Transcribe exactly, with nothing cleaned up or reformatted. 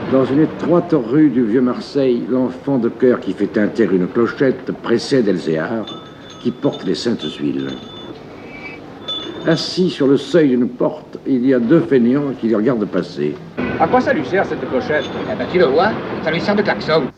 Dans une étroite rue du Vieux-Marseille, l'enfant de chœur qui fait tinter une clochette précède Elzéar, qui porte les saintes huiles. Assis sur le seuil d'une porte, il y a deux fainéants qui les regardent passer. À quoi ça lui sert, cette clochette? Eh ben, tu le vois, ça lui sert de klaxon.